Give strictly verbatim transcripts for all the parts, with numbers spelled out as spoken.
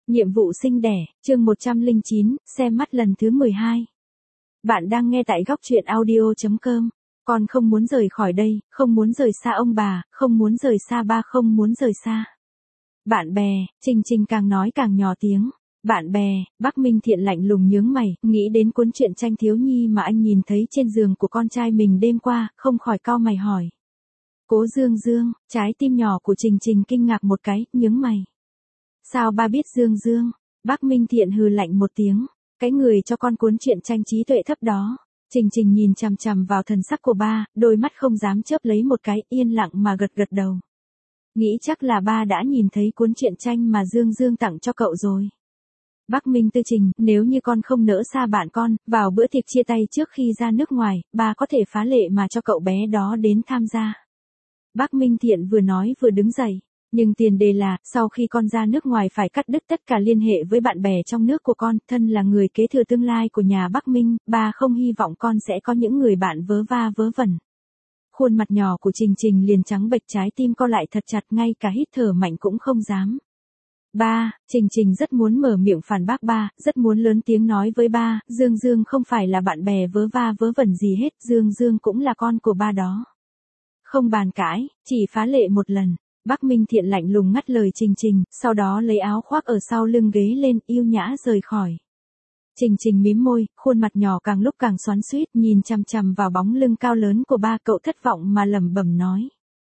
Nhiệm vụ sinh đẻ, chương một trăm lẻ chín, xem mắt lần thứ mười hai. Bạn đang nghe tại góc truyện audio chấm com. Con không muốn rời khỏi đây, không muốn rời xa ông bà, không muốn rời xa ba, không muốn rời xa bạn bè. Trình Trình càng nói càng nhỏ tiếng. Bạn bè. Bắc Minh Thiện lạnh lùng nhướng mày, nghĩ đến cuốn truyện tranh thiếu nhi mà anh nhìn thấy trên giường của con trai mình đêm qua, không khỏi cau mày hỏi. Cố Dương Dương. Trái tim nhỏ của Trình Trình kinh ngạc một cái, nhướng mày. Sao ba biết Dương Dương? Bắc Minh Thiện hừ lạnh một tiếng. Cái người cho con cuốn truyện tranh trí tuệ thấp đó. Trình Trình nhìn chằm chằm vào thần sắc của ba, đôi mắt không dám chớp lấy một cái, yên lặng mà gật gật đầu. Nghĩ chắc là ba đã nhìn thấy cuốn truyện tranh mà Dương Dương tặng cho cậu rồi. Bắc Minh Tư Trình, nếu như con không nỡ xa bạn con, vào bữa tiệc chia tay trước khi ra nước ngoài, ba có thể phá lệ mà cho cậu bé đó đến tham gia. Bắc Minh Thiện vừa nói vừa đứng dậy. Nhưng tiền đề là, sau khi con ra nước ngoài phải cắt đứt tất cả liên hệ với bạn bè trong nước của con, thân là người kế thừa tương lai của nhà Bắc Minh, ba không hy vọng con sẽ có những người bạn vớ va vớ vẩn. Khuôn mặt nhỏ của Trình Trình liền trắng bệch, trái tim co lại thật chặt, ngay cả hít thở mạnh cũng không dám. Ba, Trình Trình rất muốn mở miệng phản bác ba, rất muốn lớn tiếng nói với ba, Dương Dương không phải là bạn bè vớ va vớ vẩn gì hết, Dương Dương cũng là con của ba đó. Không bàn cãi, chỉ phá lệ một lần. Bắc Minh Thiện lạnh lùng ngắt lời Trình Trình, sau đó lấy áo khoác ở sau lưng ghế lên, yêu nhã rời khỏi. Trình Trình mím môi, khuôn mặt nhỏ càng lúc càng xoắn xuýt, nhìn chằm chằm vào bóng lưng cao lớn của ba, cậu thất vọng mà lẩm bẩm nói.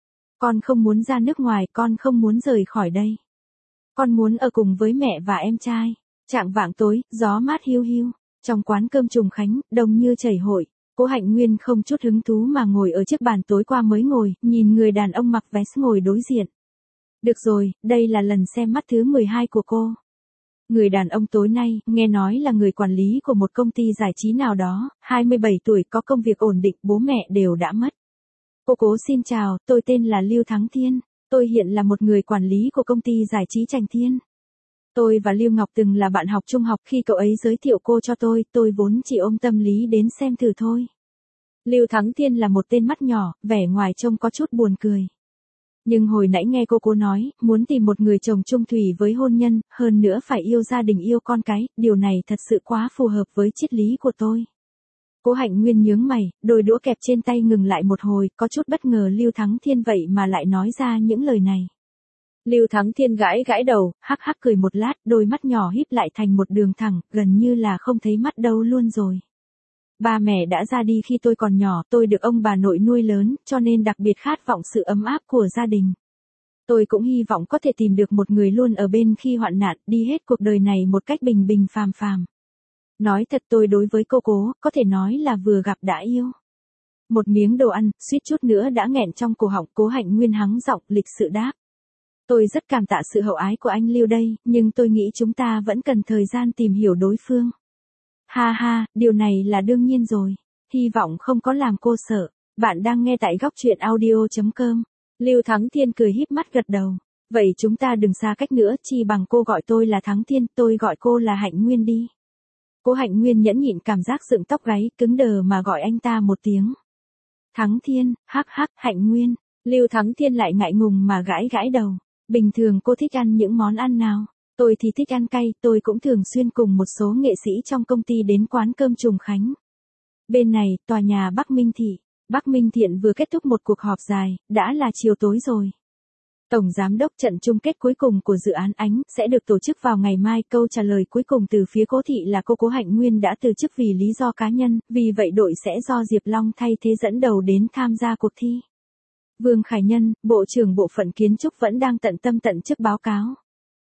Con không muốn ra nước ngoài, con không muốn rời khỏi đây. Con muốn ở cùng với mẹ và em trai. Chạng vạng tối, gió mát hiu hiu, trong quán cơm Trùng Khánh, đông như chảy hội. Cố Hạnh Nguyên không chút hứng thú mà ngồi ở chiếc bàn tối qua mới ngồi, nhìn người đàn ông mặc vest ngồi đối diện. Được rồi, đây là lần xem mắt thứ mười hai của cô. Người đàn ông tối nay, nghe nói là người quản lý của một công ty giải trí nào đó, hai mươi bảy tuổi, có công việc ổn định, bố mẹ đều đã mất. Cô Cố xin chào, tôi tên là Lưu Thắng Thiên, tôi hiện là một người quản lý của công ty giải trí Trành Thiên. Tôi và Lưu Ngọc từng là bạn học trung học, khi cậu ấy giới thiệu cô cho tôi, tôi vốn chỉ ôm tâm lý đến xem thử thôi. Lưu Thắng Thiên là một tên mắt nhỏ, vẻ ngoài trông có chút buồn cười. Nhưng hồi nãy nghe cô Cố nói, muốn tìm một người chồng chung thủy với hôn nhân, hơn nữa phải yêu gia đình yêu con cái, điều này thật sự quá phù hợp với triết lý của tôi. Cố Hạnh Nguyên nhướng mày, đôi đũa kẹp trên tay ngừng lại một hồi, có chút bất ngờ Lưu Thắng Thiên vậy mà lại nói ra những lời này. Lưu Thắng Thiên gãi gãi đầu, hắc hắc cười một lát, đôi mắt nhỏ híp lại thành một đường thẳng, gần như là không thấy mắt đâu luôn rồi. Ba mẹ đã ra đi khi tôi còn nhỏ, tôi được ông bà nội nuôi lớn, cho nên đặc biệt khát vọng sự ấm áp của gia đình. Tôi cũng hy vọng có thể tìm được một người luôn ở bên khi hoạn nạn, đi hết cuộc đời này một cách bình bình phàm phàm. Nói thật, tôi đối với cô Cố, có thể nói là vừa gặp đã yêu. Một miếng đồ ăn, suýt chút nữa đã nghẹn trong cổ họng. Cố Hạnh Nguyên hắng giọng, lịch sự đáp. Tôi rất cảm tạ sự hậu ái của anh Lưu đây, nhưng tôi nghĩ chúng ta vẫn cần thời gian tìm hiểu đối phương. Ha ha, điều này là đương nhiên rồi. Hy vọng không có làm cô sợ. Bạn đang nghe tại góc truyện audio chấm com. Lưu Thắng Thiên cười híp mắt gật đầu. Vậy chúng ta đừng xa cách nữa, chi bằng cô gọi tôi là Thắng Thiên, tôi gọi cô là Hạnh Nguyên đi. Cố Hạnh Nguyên nhẫn nhịn cảm giác dựng tóc gáy, cứng đờ mà gọi anh ta một tiếng. Thắng Thiên, hắc hắc, Hạnh Nguyên. Lưu Thắng Thiên lại ngại ngùng mà gãi gãi đầu. Bình thường cô thích ăn những món ăn nào? Tôi thì thích ăn cay, tôi cũng thường xuyên cùng một số nghệ sĩ trong công ty đến quán cơm Trùng Khánh. Bên này, tòa nhà Bắc Minh Thị. Bắc Minh Thiện vừa kết thúc một cuộc họp dài, đã là chiều tối rồi. Tổng giám đốc trận chung kết cuối cùng của dự án Ánh sẽ được tổ chức vào ngày mai. Câu trả lời cuối cùng từ phía Cố Thị là cô Cố Hạnh Nguyên đã từ chức vì lý do cá nhân, vì vậy đội sẽ do Diệp Long thay thế dẫn đầu đến tham gia cuộc thi. Vương Khải Nhân, Bộ trưởng Bộ phận Kiến trúc vẫn đang tận tâm tận chức báo cáo.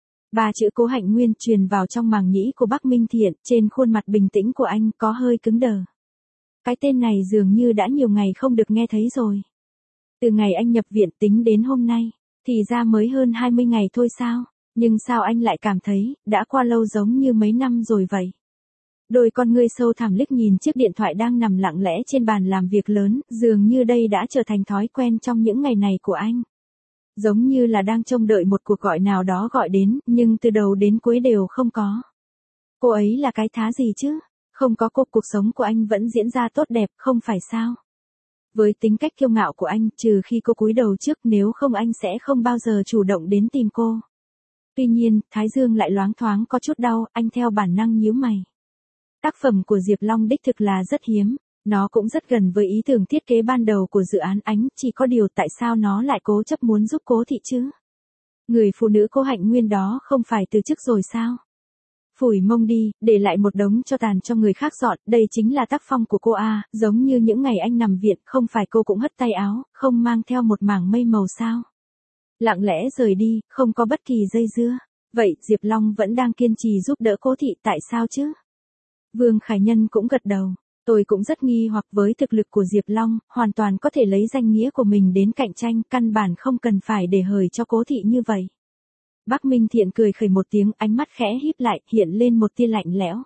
Ba chữ Cố Hạnh Nguyên truyền vào trong màng nhĩ của Bắc Minh Thiện, trên khuôn mặt bình tĩnh của anh có hơi cứng đờ. Cái tên này dường như đã nhiều ngày không được nghe thấy rồi. Từ ngày anh nhập viện tính đến hôm nay, thì ra mới hơn hai mươi ngày thôi sao, nhưng sao anh lại cảm thấy, đã qua lâu giống như mấy năm rồi vậy. Đôi con ngươi sâu thẳm liếc nhìn chiếc điện thoại đang nằm lặng lẽ trên bàn làm việc lớn, dường như đây đã trở thành thói quen trong những ngày này của anh. Giống như là đang trông đợi một cuộc gọi nào đó gọi đến, nhưng từ đầu đến cuối đều không có. Cô ấy là cái thá gì chứ? Không có cô, cuộc sống của anh vẫn diễn ra tốt đẹp, không phải sao? Với tính cách kiêu ngạo của anh, trừ khi cô cúi đầu trước, nếu không anh sẽ không bao giờ chủ động đến tìm cô. Tuy nhiên, thái dương lại loáng thoáng có chút đau, anh theo bản năng nhíu mày. Tác phẩm của Diệp Long đích thực là rất hiếm, nó cũng rất gần với ý tưởng thiết kế ban đầu của dự án ánh, chỉ có điều tại sao nó lại cố chấp muốn giúp Cố Thị chứ? Người phụ nữ Cố Hạnh Nguyên đó không phải từ chức rồi sao? Phủi mông đi, để lại một đống cho tàn cho người khác dọn, đây chính là tác phong của cô à, giống như những ngày anh nằm viện, không phải cô cũng hất tay áo, không mang theo một mảng mây màu sao? Lặng lẽ rời đi, không có bất kỳ dây dưa. Vậy, Diệp Long vẫn đang kiên trì giúp đỡ Cố Thị tại sao chứ? Vương Khải Nhân cũng gật đầu. Tôi cũng rất nghi hoặc với thực lực của Diệp Long, hoàn toàn có thể lấy danh nghĩa của mình đến cạnh tranh, căn bản không cần phải để hời cho Cố Thị như vậy. Bắc Minh Thiện cười khẩy một tiếng, ánh mắt khẽ híp lại, hiện lên một tia lạnh lẽo.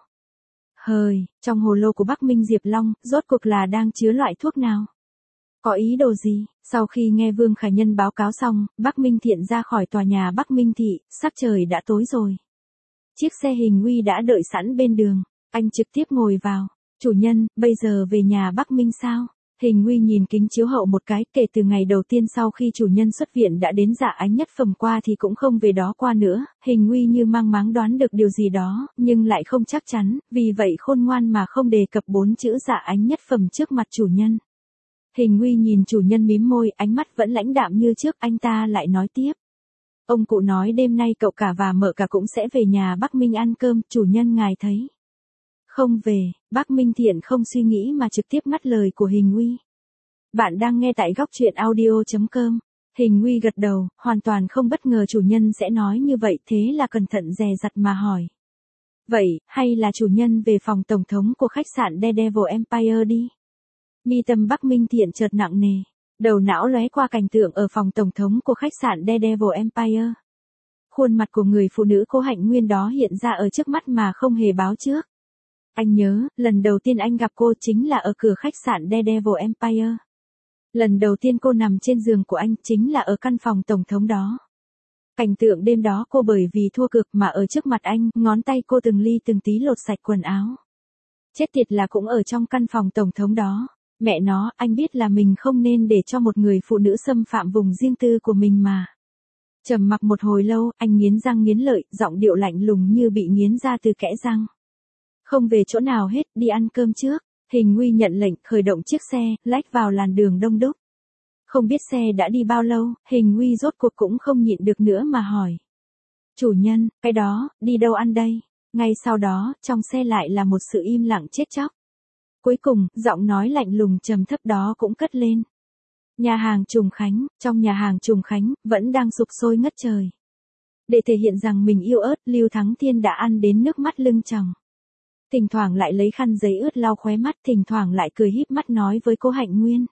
Hời, trong hồ lô của Bắc Minh Diệp Long, rốt cuộc là đang chứa loại thuốc nào? Có ý đồ gì? Sau khi nghe Vương Khải Nhân báo cáo xong, Bắc Minh Thiện ra khỏi tòa nhà Bắc Minh Thị, sắc trời đã tối rồi. Chiếc xe hình uy đã đợi sẵn bên đường, anh trực tiếp ngồi vào. Chủ nhân, bây giờ về nhà Bắc Minh sao? Hình uy nhìn kính chiếu hậu một cái, kể từ ngày đầu tiên sau khi chủ nhân xuất viện đã đến Dạ Ánh Nhất Phẩm qua thì cũng không về đó qua nữa, hình uy như mang máng đoán được điều gì đó, nhưng lại không chắc chắn, vì vậy khôn ngoan mà không đề cập bốn chữ Dạ Ánh Nhất Phẩm trước mặt chủ nhân. Hình uy nhìn chủ nhân mím môi, ánh mắt vẫn lãnh đạm như trước, anh ta lại nói tiếp. Ông cụ nói đêm nay cậu cả và mợ cả cũng sẽ về nhà Bắc Minh ăn cơm, chủ nhân ngài thấy. Không về, Bắc Minh Thiện không suy nghĩ mà trực tiếp ngắt lời của Hình uy. Bạn đang nghe tại góc truyện audio chấm com. Hình uy gật đầu, hoàn toàn không bất ngờ chủ nhân sẽ nói như vậy, thế là cẩn thận dè dặt mà hỏi. Vậy, hay là chủ nhân về phòng tổng thống của khách sạn Daredevil Empire đi? Mi tâm Bắc Minh Thiện chợt nặng nề, đầu não lóe qua cảnh tượng ở phòng tổng thống của khách sạn Daredevil Empire. Khuôn mặt của người phụ nữ Cố Hạnh Nguyên đó hiện ra ở trước mắt mà không hề báo trước. Anh nhớ, lần đầu tiên anh gặp cô chính là ở cửa khách sạn Daredevil Empire. Lần đầu tiên cô nằm trên giường của anh chính là ở căn phòng tổng thống đó. Cảnh tượng đêm đó cô bởi vì thua cược mà ở trước mặt anh, ngón tay cô từng ly từng tí lột sạch quần áo. Chết tiệt là cũng ở trong căn phòng tổng thống đó. Mẹ nó, anh biết là mình không nên để cho một người phụ nữ xâm phạm vùng riêng tư của mình mà. Trầm mặc một hồi lâu, anh nghiến răng nghiến lợi, giọng điệu lạnh lùng như bị nghiến ra từ kẽ răng. Không về chỗ nào hết, đi ăn cơm trước. Hình uy nhận lệnh, khởi động chiếc xe, lách vào làn đường đông đúc. Không biết xe đã đi bao lâu, Hình uy rốt cuộc cũng không nhịn được nữa mà hỏi. Chủ nhân, cái đó, đi đâu ăn đây? Ngay sau đó, trong xe lại là một sự im lặng chết chóc. Cuối cùng, giọng nói lạnh lùng trầm thấp đó cũng cất lên. Nhà hàng Trùng Khánh, trong nhà hàng Trùng Khánh, vẫn đang sục sôi ngất trời. Để thể hiện rằng mình yêu ớt, Lưu Thắng Thiên đã ăn đến nước mắt lưng tròng. Thỉnh thoảng lại lấy khăn giấy ướt lau khóe mắt, thỉnh thoảng lại cười híp mắt nói với Cố Hạnh Nguyên.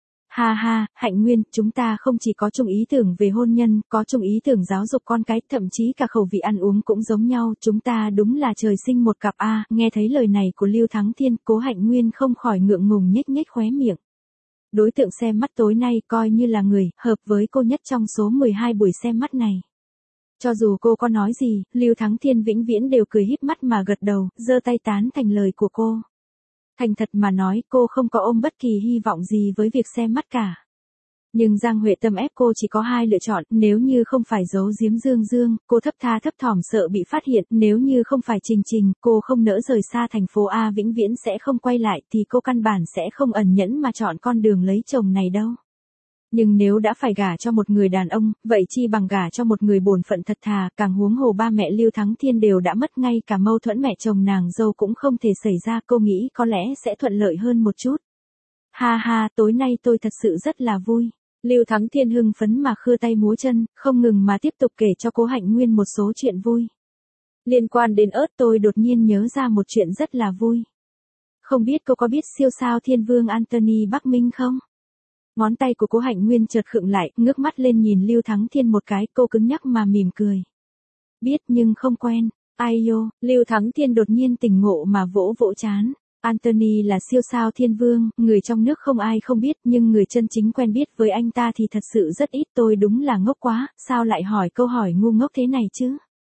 Ha ha, Hạnh Nguyên, chúng ta không chỉ có chung ý tưởng về hôn nhân, có chung ý tưởng giáo dục con cái, thậm chí cả khẩu vị ăn uống cũng giống nhau, chúng ta đúng là trời sinh một cặp a. Nghe thấy lời này của Lưu Thắng Thiên, Cố Hạnh Nguyên không khỏi ngượng ngùng nhếch nhếch khóe miệng. Đối tượng xem mắt tối nay coi như là người hợp với cô nhất trong số mười hai buổi xem mắt này. Cho dù cô có nói gì, Lưu Thắng Thiên vĩnh viễn đều cười híp mắt mà gật đầu, giơ tay tán thành lời của cô. Thành thật mà nói, cô không có ôm bất kỳ hy vọng gì với việc xem mắt cả. Nhưng Giang Huệ Tâm ép cô chỉ có hai lựa chọn, nếu như không phải giấu giếm Dương Dương, cô thấp tha thấp thỏm sợ bị phát hiện, nếu như không phải Trình Trình, cô không nỡ rời xa thành phố A vĩnh viễn sẽ không quay lại thì cô căn bản sẽ không ẩn nhẫn mà chọn con đường lấy chồng này đâu. Nhưng nếu đã phải gả cho một người đàn ông, vậy chi bằng gả cho một người bổn phận thật thà, càng huống hồ ba mẹ Lưu Thắng Thiên đều đã mất, ngay cả mâu thuẫn mẹ chồng nàng dâu cũng không thể xảy ra, cô nghĩ có lẽ sẽ thuận lợi hơn một chút. Ha ha, tối nay tôi thật sự rất là vui. Lưu Thắng Thiên hưng phấn mà khưa tay múa chân, không ngừng mà tiếp tục kể cho Cố Hạnh Nguyên một số chuyện vui. Liên quan đến ớt tôi đột nhiên nhớ ra một chuyện rất là vui. Không biết cô có biết siêu sao Thiên Vương Anthony Bắc Minh không? Ngón tay của Cố Hạnh Nguyên chợt khựng lại, ngước mắt lên nhìn Lưu Thắng Thiên một cái, cô cứng nhắc mà mỉm cười. Biết nhưng không quen. Ai yo, Lưu Thắng Thiên đột nhiên tỉnh ngộ mà vỗ vỗ trán. Anthony là siêu sao Thiên Vương, người trong nước không ai không biết, nhưng người chân chính quen biết với anh ta thì thật sự rất ít, tôi đúng là ngốc quá, sao lại hỏi câu hỏi ngu ngốc thế này chứ?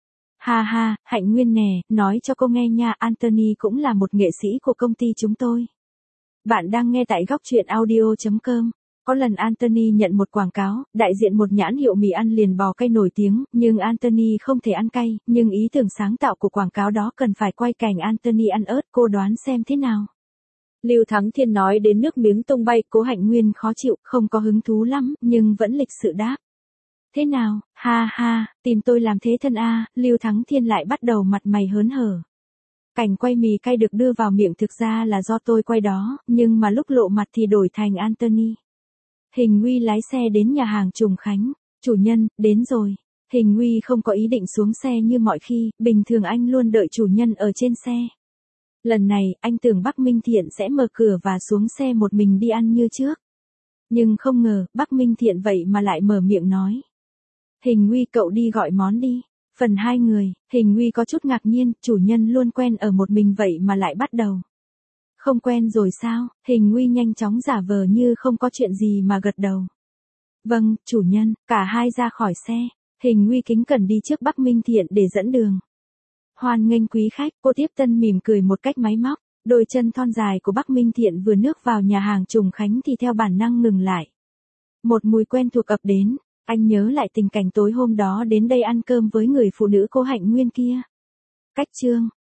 Ha ha, Hạnh Nguyên nè, nói cho cô nghe nha, Anthony cũng là một nghệ sĩ của công ty chúng tôi. Bạn đang nghe tại góc truyện audio chấm com. Có lần Anthony nhận một quảng cáo, đại diện một nhãn hiệu mì ăn liền bò cay nổi tiếng, nhưng Anthony không thể ăn cay, nhưng ý tưởng sáng tạo của quảng cáo đó cần phải quay cảnh Anthony ăn ớt, cô đoán xem thế nào. Lưu Thắng Thiên nói đến nước miếng tung bay, Cố Hạnh Nguyên khó chịu, không có hứng thú lắm, nhưng vẫn lịch sự đáp. Thế nào, ha ha, tìm tôi làm thế thân a, Lưu Thắng Thiên lại bắt đầu mặt mày hớn hở. Cảnh quay mì cay được đưa vào miệng thực ra là do tôi quay đó, nhưng mà lúc lộ mặt thì đổi thành Anthony. Hình Nguy lái xe đến nhà hàng Trùng Khánh. Chủ nhân, đến rồi. Hình Nguy không có ý định xuống xe như mọi khi, bình thường anh luôn đợi chủ nhân ở trên xe. Lần này, anh tưởng Bắc Minh Thiện sẽ mở cửa và xuống xe một mình đi ăn như trước. Nhưng không ngờ, Bắc Minh Thiện vậy mà lại mở miệng nói. Hình Nguy cậu đi gọi món đi. Phần hai người, Hình Nguy có chút ngạc nhiên, chủ nhân luôn quen ở một mình vậy mà lại bắt đầu. Không quen rồi sao? Hình Nguy nhanh chóng giả vờ như không có chuyện gì mà gật đầu. Vâng, chủ nhân, cả hai ra khỏi xe. Hình Nguy kính cẩn đi trước Bắc Minh Thiện để dẫn đường. Hoan nghênh quý khách, cô tiếp tân mỉm cười một cách máy móc. Đôi chân thon dài của Bắc Minh Thiện vừa bước vào nhà hàng Trùng Khánh thì theo bản năng ngừng lại. Một mùi quen thuộc ập đến, anh nhớ lại tình cảnh tối hôm đó đến đây ăn cơm với người phụ nữ Cố Hạnh Nguyên kia. Cách chương